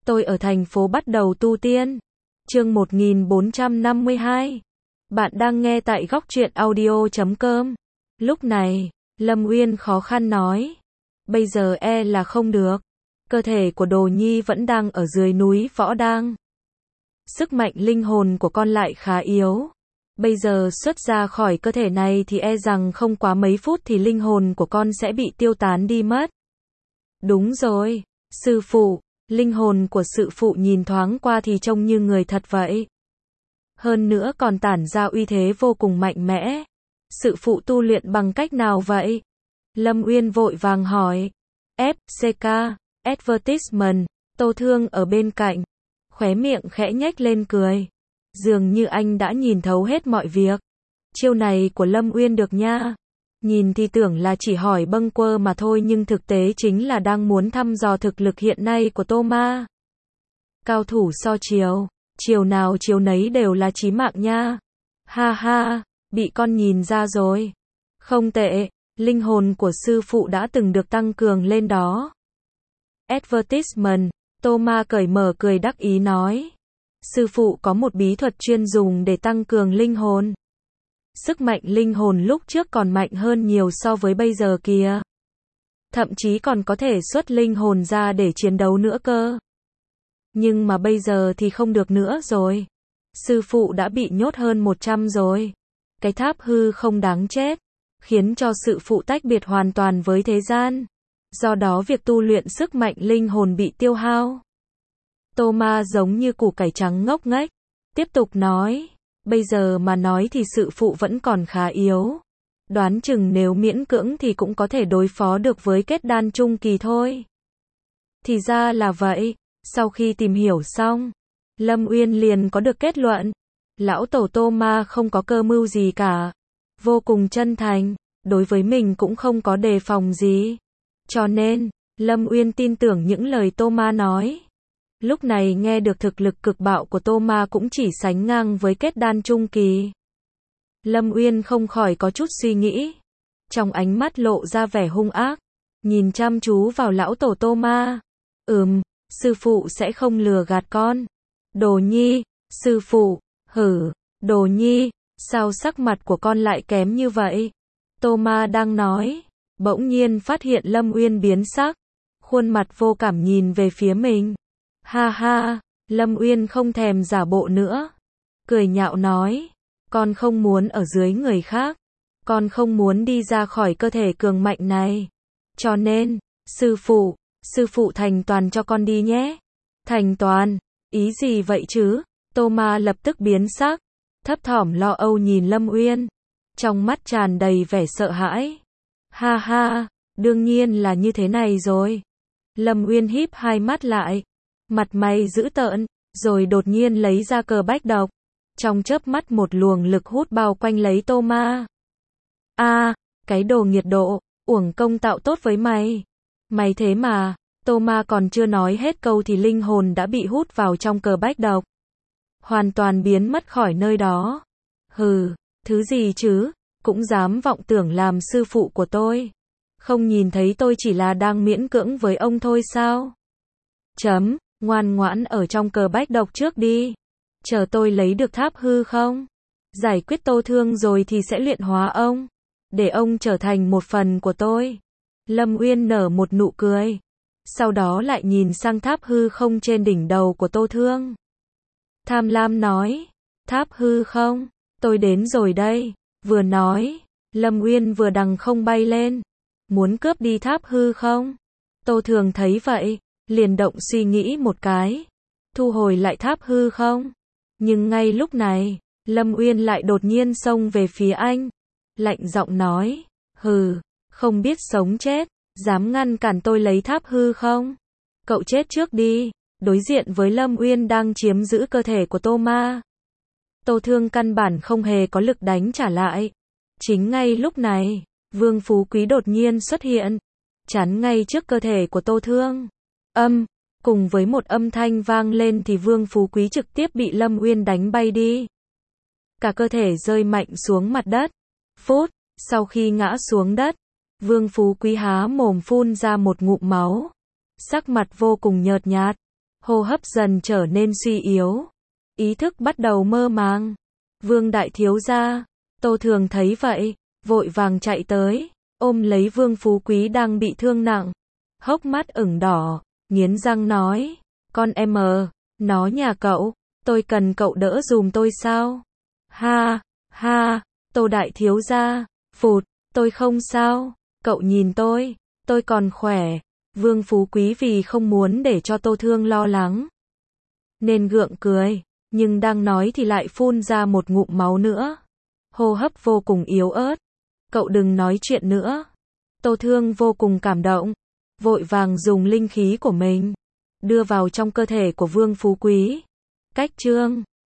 Tôi ở thành phố bắt đầu tu tiên. Chương 1452. Bạn đang nghe tại góc truyện audio.com. Lúc này, Lâm Uyên khó khăn nói. Bây giờ là không được. Cơ thể của Đồ Nhi vẫn đang ở dưới núi Võ Đang. Sức mạnh linh hồn của con lại khá yếu. Bây giờ xuất ra khỏi cơ thể này thì rằng không quá mấy phút thì linh hồn của con sẽ bị tiêu tán đi mất. Đúng rồi, sư phụ. Linh hồn của sư phụ nhìn thoáng qua thì trông như người thật vậy. Hơn nữa còn tản ra uy thế vô cùng mạnh mẽ. Sư phụ tu luyện bằng cách nào vậy? Lâm Uyên vội vàng hỏi. FCK, Advertisement, Tô Thương ở bên cạnh. Khóe miệng khẽ nhếch lên cười. Dường như anh đã nhìn thấu hết mọi việc. Chiêu này của Lâm Uyên được nha. Nhìn thì tưởng là chỉ hỏi bâng quơ mà thôi nhưng thực tế chính là đang muốn thăm dò thực lực hiện nay của Tô Ma. Cao thủ so chiều, chiều nào chiều nấy đều là chí mạng nha. Ha ha, bị con nhìn ra rồi. Không tệ, linh hồn của sư phụ đã từng được tăng cường lên đó. Advertisement, Tô Ma cởi mở cười đắc ý nói. Sư phụ có một bí thuật chuyên dùng để tăng cường linh hồn. Sức mạnh linh hồn lúc trước còn mạnh hơn nhiều so với bây giờ kìa. Thậm chí còn có thể xuất linh hồn ra để chiến đấu nữa cơ. Nhưng mà bây giờ thì không được nữa rồi. Sư phụ đã bị nhốt hơn 100 rồi. Cái tháp hư không đáng chết. Khiến cho sư phụ tách biệt hoàn toàn với thế gian. Do đó việc tu luyện sức mạnh linh hồn bị tiêu hao. Tô Ma giống như củ cải trắng ngốc nghếch. Tiếp tục nói. Bây giờ mà nói thì sư phụ vẫn còn khá yếu. Đoán chừng nếu miễn cưỡng thì cũng có thể đối phó được với kết đan trung kỳ thôi. Thì ra là vậy. Sau khi tìm hiểu xong, Lâm Uyên liền có được kết luận. Lão tổ Tô Ma không có cơ mưu gì cả. Vô cùng chân thành, đối với mình cũng không có đề phòng gì. Cho nên, Lâm Uyên tin tưởng những lời Tô Ma nói. Lúc này nghe được thực lực cực bạo của Tô Ma cũng chỉ sánh ngang với kết đan trung kỳ. Lâm Uyên không khỏi có chút suy nghĩ. Trong ánh mắt lộ ra vẻ hung ác. Nhìn chăm chú vào lão tổ Tô Ma. Sư phụ sẽ không lừa gạt con. Đồ Nhi, sư phụ, Đồ Nhi, sao sắc mặt của con lại kém như vậy? Tô Ma đang nói. Bỗng nhiên phát hiện Lâm Uyên biến sắc. Khuôn mặt vô cảm nhìn về phía mình. Ha ha, Lâm Uyên không thèm giả bộ nữa. Cười nhạo nói, con không muốn ở dưới người khác. Con không muốn đi ra khỏi cơ thể cường mạnh này. Cho nên, sư phụ thành toàn cho con đi nhé. Thành toàn, ý gì vậy chứ? Tô Ma lập tức biến sắc, thấp thỏm lo âu nhìn Lâm Uyên. Trong mắt tràn đầy vẻ sợ hãi. Ha ha, đương nhiên là như thế này rồi. Lâm Uyên híp hai mắt lại. Mặt mày dữ tợn, rồi đột nhiên lấy ra cờ bách độc. Trong chớp mắt một luồng lực hút bao quanh lấy Tô Ma. Cái đồ nghiệt độ, uổng công tạo tốt với mày. Mày thế mà, Tô Ma còn chưa nói hết câu thì linh hồn đã bị hút vào trong cờ bách độc. Hoàn toàn biến mất khỏi nơi đó. Thứ gì chứ, cũng dám vọng tưởng làm sư phụ của tôi. Không nhìn thấy tôi chỉ là đang miễn cưỡng với ông thôi sao? Ngoan ngoãn ở trong cờ bách độc trước đi. Chờ tôi lấy được tháp hư không? Giải quyết Tô Thương rồi thì sẽ luyện hóa ông. Để ông trở thành một phần của tôi. Lâm Uyên nở một nụ cười. Sau đó lại nhìn sang tháp hư không trên đỉnh đầu của Tô Thương. Tham lam nói. Tháp hư không? Tôi đến rồi đây. Vừa nói, Lâm Uyên vừa đằng không bay lên. Muốn cướp đi tháp hư không? Tô Thương thấy vậy. Liền động suy nghĩ một cái. Thu hồi lại tháp hư không? Nhưng ngay lúc này, Lâm Uyên lại đột nhiên xông về phía anh. Lạnh giọng nói. Không biết sống chết. Dám ngăn cản tôi lấy tháp hư không? Cậu chết trước đi. Đối diện với Lâm Uyên đang chiếm giữ cơ thể của Tô Ma. Tô Thương căn bản không hề có lực đánh trả lại. Chính ngay lúc này, Vương Phú Quý đột nhiên xuất hiện. Chắn ngay trước cơ thể của Tô Thương. Cùng với một âm thanh vang lên thì Vương Phú Quý trực tiếp bị Lâm Uyên đánh bay đi. Cả cơ thể rơi mạnh xuống mặt đất. Sau khi ngã xuống đất, Vương Phú Quý há mồm phun ra một ngụm máu. Sắc mặt vô cùng nhợt nhạt. hô hấp dần trở nên suy yếu, ý thức bắt đầu mơ màng. Vương đại thiếu gia, Tô Thường thấy vậy, vội vàng chạy tới, ôm lấy Vương Phú Quý đang bị thương nặng, hốc mắt ửng đỏ, nghiến răng nói, con em nó nhà cậu, tôi cần cậu đỡ dùm tôi sao? Ha, ha, Tô đại thiếu gia, phụt, tôi không sao, cậu nhìn tôi còn khỏe. Vương Phú Quý vì không muốn để cho Tô Thương lo lắng, nên gượng cười, nhưng đang nói thì lại phun ra một ngụm máu nữa. Hô hấp vô cùng yếu ớt. Cậu đừng nói chuyện nữa. Tô Thương vô cùng cảm động, vội vàng dùng linh khí của mình đưa vào trong cơ thể của Vương Phú Quý. Cách chương